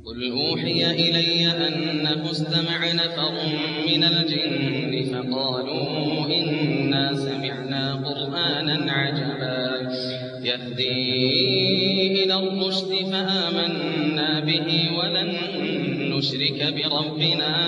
قل أوحي إلي أنه استمع نفر من الجن فقالوا إنا سمعنا قرآنا عجبا يهدي إلى الرشد فآمنا به ولن نشرك بربنا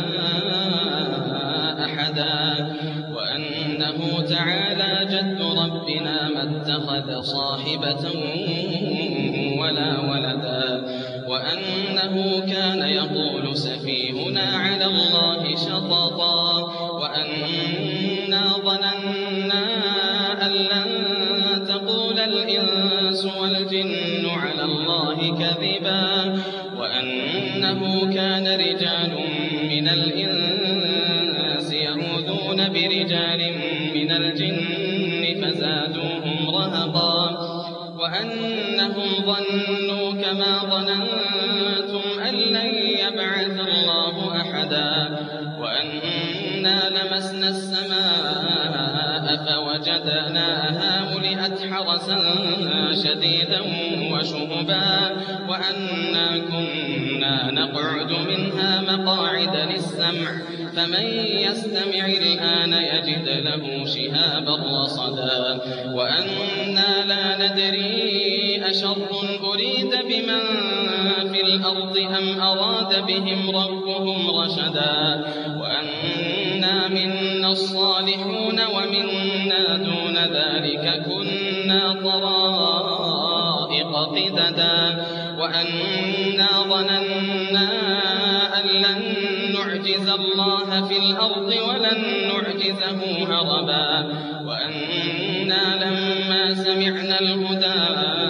أحدا وأنه تعالى جد ربنا ما اتخذ صاحبة ولا ولدا وأنه كان يقول سفيهنا على الله شططا وأنا ظننا أن لن تقول الإنس والجن على الله كذبا وأنه كان رجال من الإنس يعوذون برجال من الجن فزادوهم رهقا وأنهم ظنوا كما ظننتم أن لن يبعث الله أحدا وأنا لمسنا السماء فوجدناها ملئت حرسا شديدا وشهبا وأنا كنا نقعد منها مقاعد للسمع فمن يستمع الآن يجد له شهابا رصدا وأنا لا ندري أشر أريد بمن في الأرض أم أراد بهم ربهم رشدا وأنا منا الصالحون ومنا دون ذلك كنا طرائق قددا وأنا ظننا أن لن نعجز الله في الأرض ولن نعجزه هربا وأنا لما سمعنا الهدى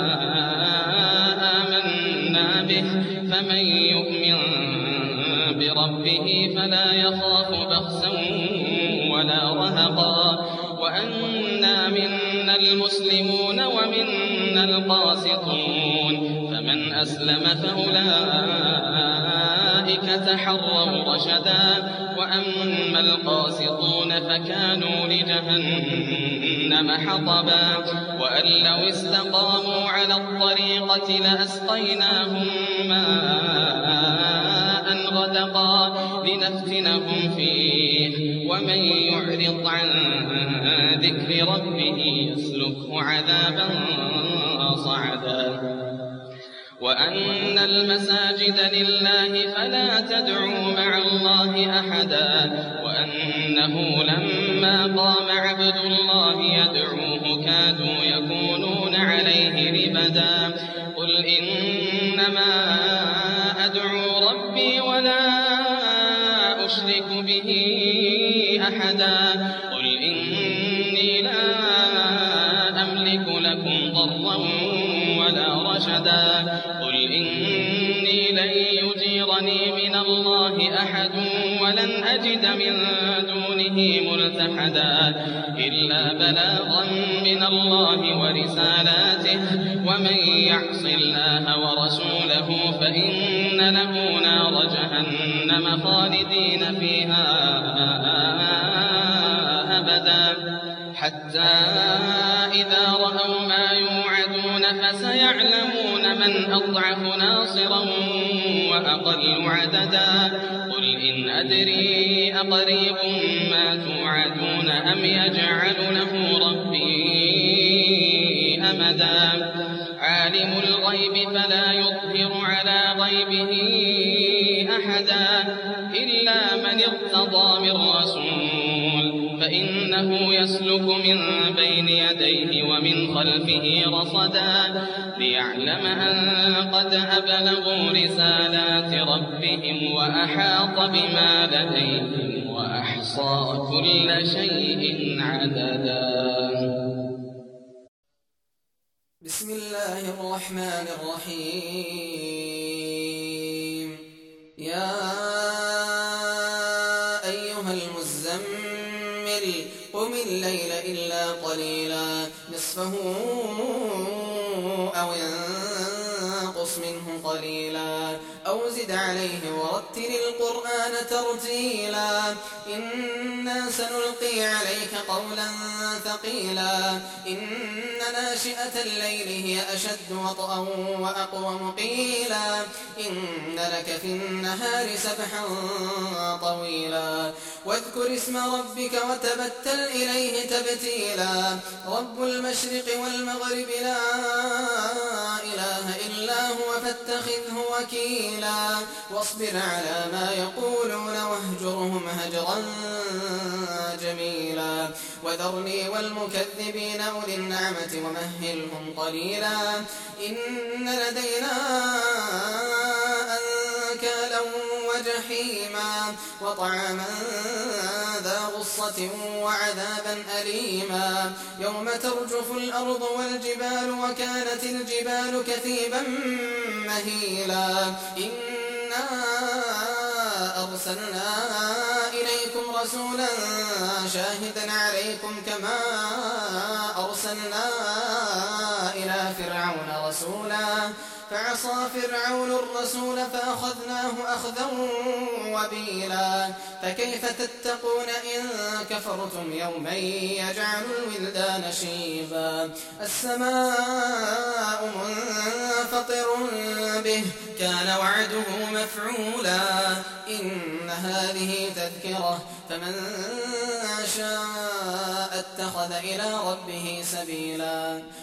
آمنا به فمن يؤمن بربه فلا يخاف بخسا ولا رهقا وأنا منا المسلمون ومنا القاسطون فمن أسلم فأولئك تحروا رشدا وأما القاسطون فكانوا لجهنم حطبا وأن لو استقاموا على الطريقة لأسقيناهم ماء غدقا لنفتنهم فيه ومن يعرض عن ذكر ربه يسلكه عذابا صعدا وأن المساجد لله فلا تدعوا مع الله أحدا وأنه لما قام عبد الله يدعوه كادوا يكونون عليه لبدا قل إنما أدعو ربي ولا أشرك به أحدا قل إني لا أملك لكم ضرا ولا رشدا قل إني لن يجيرني من الله أحد ولن أجد من دونه ملتحدا إلا بلاغا من الله ورسالاته ومن يعص الله ورسوله فإن له نار جهنم خالدين فيها أبدا حتى إذا رأوا ما يوعدون فسيعلمون من أضعف ناصرا وأقل عددا قل إن أدري أقريب ما توعدون أم يجعل له ربي أمدا عالم الغيب فلا يظهر على غيبه أحدا إلا من ارتضى من رسول فإنه يسلك من بين يديه ومن خلفه رصدا ليعلم أن قد أبلغوا رسالات ربهم وأحاط بما لديهم وأحصى كل شيء عددا. بسم الله الرحمن الرحيم. يا أيها المزمل قم الليل إلا قليلا نصفه أو ينقص منه قليلا أو زد عليه ورتل القرآن ترتيلا إنا سنلقي عليك قولا ثقيلا إن ناشئة الليل هي أشد وطئا وأقوم قيلا إن لك في النهار سبحا طويلا واذكر اسم ربك وتبتل إليه تبتيلا رب المشرق والمغرب لا إله إلا هو فاتخذه وكيلا واصبر على ما يقولون واهجرهم هجرا جميلا وذرني والمكذبين أولي النعمة ومهلهم قليلا إن لدينا أنكالا وجحيما وطعاما ذا غصة وعذابا أليما يوم ترجف الأرض والجبال وكانت الجبال كثيبا مهيلا إنا أرسلنا إليكم رسولا شاهدا عليكم كما أرسلنا إلى فرعون رسولا فعصى فرعون الرسول فأخذناه أخذا وبيلا فكيف تتقون إن كفرتم يوما يجعل الولدان شيبا السماء منفطر به كان وعده مفعولا إن هذه تذكرة فمن شاء اتخذ إلى ربه سبيلا